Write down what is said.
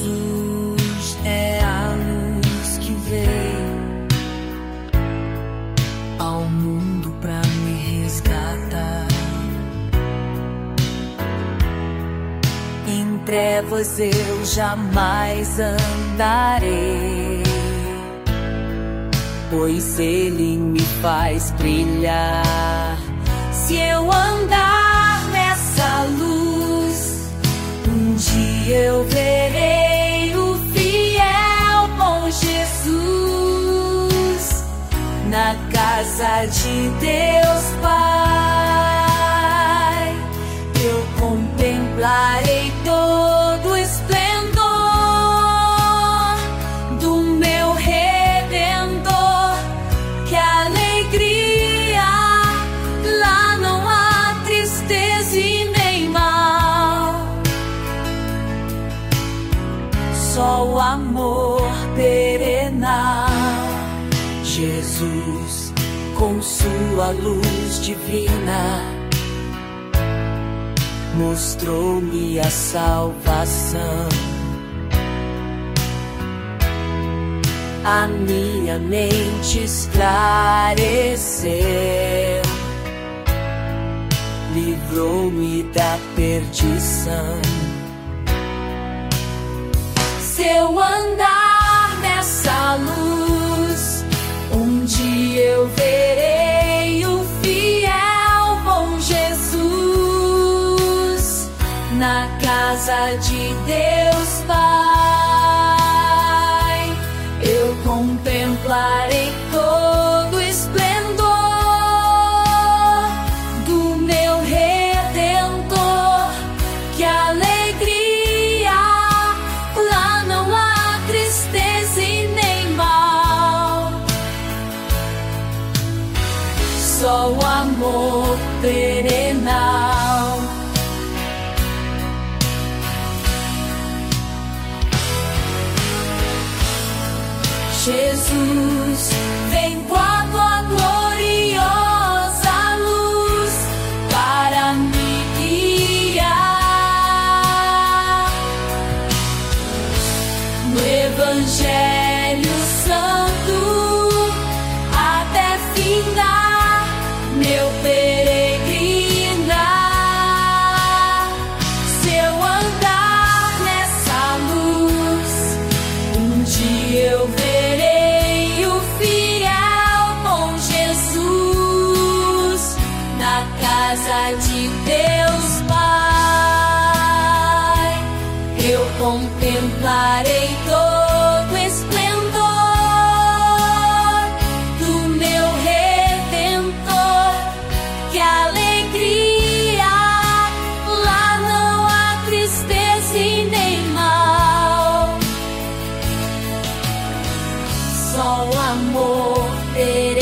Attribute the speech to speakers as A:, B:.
A: Jesus é a luz que veio ao mundo pra me resgatar. Em trevas eu jamais andarei, pois Ele me faz brilhar. Se eu andar nessa luz, um dia eu verei o fiel bom Jesus na casa de Deus Pai. Eu contemplarei todo o esplendor do meu Redentor. Que alegria! Lá não há tristeza e nem mal, só o amor perenal. Jesus, com sua luz divina, mostrou-me a salvação. A minha mente esclareceu, livrou-me da perdição. Se eu andar nessa luz, um dia eu verei o fiel bom Jesus na casa de Deus Pai. Eu contemplarei todo o esplendor do meu Redentor. Que alegria! Lá não há tristeza e nem mal, só o amor perenal. Jesus, vem com a tua gloriosa luz para me guiar no Evangelho Santo até findar meu peregrinar. Se eu andar nessa luz, um dia eu verei o fiel bom Jesus na casa de Deus Pai. Eu contemplarei todo o esplendor do meu Redentor. Que alegria! Lá não há tristeza e nem mal, só o amor perenal.